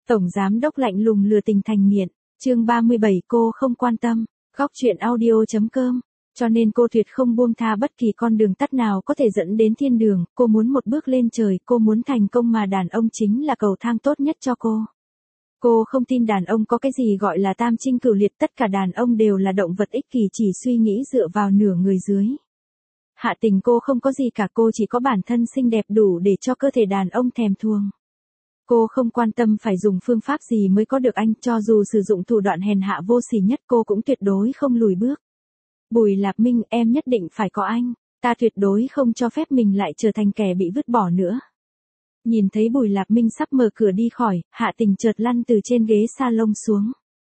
Tổng giám đốc lạnh lùng lừa tình thành nghiện. Chương 37 cô không quan tâm. Góc truyện audio.com. Cho nên cô tuyệt không buông tha bất kỳ con đường tắt nào có thể dẫn đến thiên đường, cô muốn một bước lên trời, cô muốn thành công mà đàn ông chính là cầu thang tốt nhất cho cô. Cô không tin đàn ông có cái gì gọi là tam trinh cửu liệt, tất cả đàn ông đều là động vật ích kỷ chỉ suy nghĩ dựa vào nửa người dưới. Hạ Tình cô không có gì cả, cô chỉ có bản thân xinh đẹp đủ để cho cơ thể đàn ông thèm thuồng. Cô không quan tâm phải dùng phương pháp gì mới có được anh, cho dù sử dụng thủ đoạn hèn hạ vô sỉ nhất cô cũng tuyệt đối không lùi bước. Bùi Lạp Minh, em nhất định phải có anh, ta tuyệt đối không cho phép mình lại trở thành kẻ bị vứt bỏ nữa. Nhìn thấy Bùi Lạp Minh sắp mở cửa đi khỏi, Hạ Tình chợt lăn từ trên ghế salon xuống.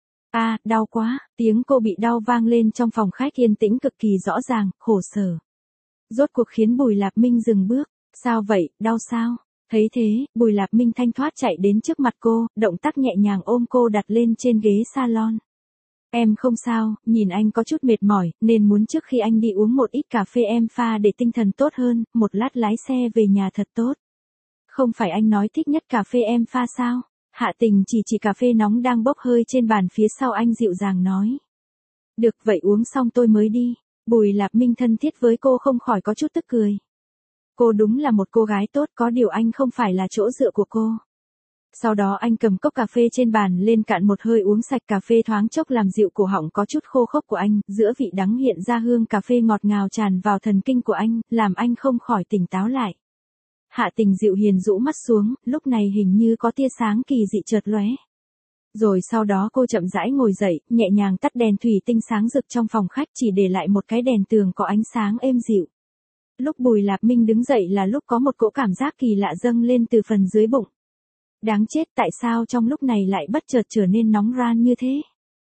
Đau quá, tiếng cô bị đau vang lên trong phòng khách yên tĩnh cực kỳ rõ ràng, khổ sở. Rốt cuộc khiến Bùi Lạp Minh dừng bước, sao vậy, đau sao? Thấy thế, Bùi Lạp Minh thanh thoát chạy đến trước mặt cô, động tác nhẹ nhàng ôm cô đặt lên trên ghế salon. Em không sao, nhìn anh có chút mệt mỏi, nên muốn trước khi anh đi uống một ít cà phê em pha để tinh thần tốt hơn, một lát lái xe về nhà thật tốt. Không phải anh nói thích nhất cà phê em pha sao? Hạ Tình chỉ cà phê nóng đang bốc hơi trên bàn phía sau anh dịu dàng nói. Được vậy uống xong tôi mới đi. Bùi Lạp Minh thân thiết với cô không khỏi có chút tức cười. Cô đúng là một cô gái tốt, có điều anh không phải là chỗ dựa của cô. Sau đó anh cầm cốc cà phê trên bàn lên cạn một hơi uống sạch cà phê, thoáng chốc làm dịu cổ họng có chút khô khốc của anh, giữa vị đắng hiện ra hương cà phê ngọt ngào tràn vào thần kinh của anh, làm anh không khỏi tỉnh táo lại. Hạ Tình dịu hiền rũ mắt xuống, lúc này hình như có tia sáng kỳ dị chợt lóe. Rồi sau đó cô chậm rãi ngồi dậy, nhẹ nhàng tắt đèn thủy tinh sáng rực trong phòng khách, chỉ để lại một cái đèn tường có ánh sáng êm dịu. Lúc Bùi Lạp Minh đứng dậy là lúc có một cỗ cảm giác kỳ lạ dâng lên từ phần dưới bụng. Đáng chết, tại sao trong lúc này lại bất chợt trở nên nóng ran như thế?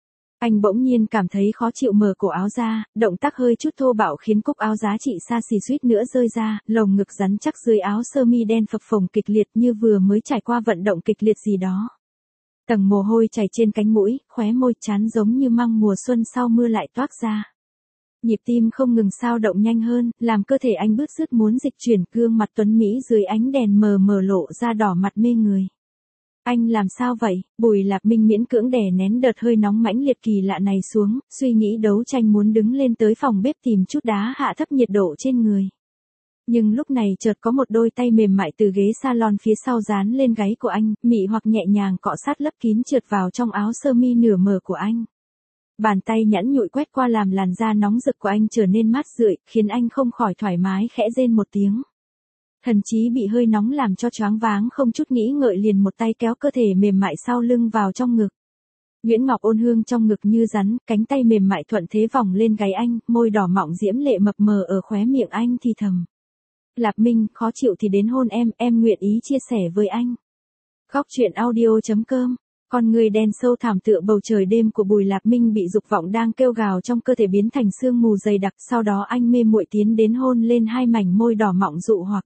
Anh bỗng nhiên cảm thấy khó chịu, mở cổ áo ra, động tác hơi chút thô bạo khiến cúc áo giá trị xa xỉ suýt nữa rơi ra, lồng ngực rắn chắc dưới áo sơ mi đen phập phồng kịch liệt như vừa mới trải qua vận động kịch liệt gì đó. Tầng mồ hôi chảy trên cánh mũi, khóe môi trán giống như măng mùa xuân sau mưa lại toát ra. Nhịp tim không ngừng sao động nhanh hơn, làm cơ thể anh bứt rứt muốn dịch chuyển, gương mặt tuấn mỹ dưới ánh đèn mờ mờ lộ ra đỏ mặt mê người. Anh làm sao vậy? Bùi Lạp Minh miễn cưỡng đè nén đợt hơi nóng mãnh liệt kỳ lạ này xuống, suy nghĩ đấu tranh muốn đứng lên tới phòng bếp tìm chút đá hạ thấp nhiệt độ trên người. Nhưng lúc này chợt có một đôi tay mềm mại từ ghế salon phía sau dán lên gáy của anh, mị hoặc nhẹ nhàng cọ sát lấp kín trượt vào trong áo sơ mi nửa mờ của anh. Bàn tay nhẵn nhụi quét qua làm làn da nóng rực của anh trở nên mát rượi, khiến anh không khỏi thoải mái khẽ rên một tiếng. Thần chí bị hơi nóng làm cho choáng váng, không chút nghĩ ngợi liền một tay kéo cơ thể mềm mại sau lưng vào trong ngực. Nguyễn Ngọc ôn hương trong ngực như rắn, cánh tay mềm mại thuận thế vòng lên gáy anh, môi đỏ mọng diễm lệ mập mờ ở khóe miệng anh thì thầm. Lạp Minh, khó chịu thì đến hôn em nguyện ý chia sẻ với anh. Góc truyện audio.com. Con người đen sâu thẳm tựa bầu trời đêm của Bùi Lạp Minh bị dục vọng đang kêu gào trong cơ thể biến thành sương mù dày đặc, sau đó anh mê muội tiến đến hôn lên hai mảnh môi đỏ mọng dụ hoặc.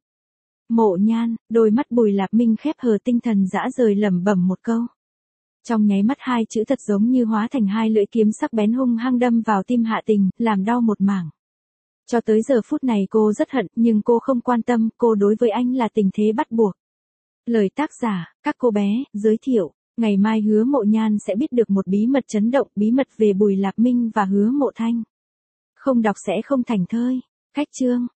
Mộ Nhan, đôi mắt Bùi Lạp Minh khép hờ, tinh thần dã rời lẩm bẩm một câu. Trong nháy mắt hai chữ thật giống như hóa thành hai lưỡi kiếm sắc bén hung hăng đâm vào tim Hạ Tình, làm đau một mảng. Cho tới giờ phút này cô rất hận, nhưng cô không quan tâm, cô đối với anh là tình thế bắt buộc. Lời tác giả, các cô bé, giới thiệu. Ngày mai Hứa Mộ Nhan sẽ biết được một bí mật chấn động, bí mật về Bùi Lạp Minh và Hứa Mộ Thanh. Không đọc sẽ không thành thơi. Khách chương.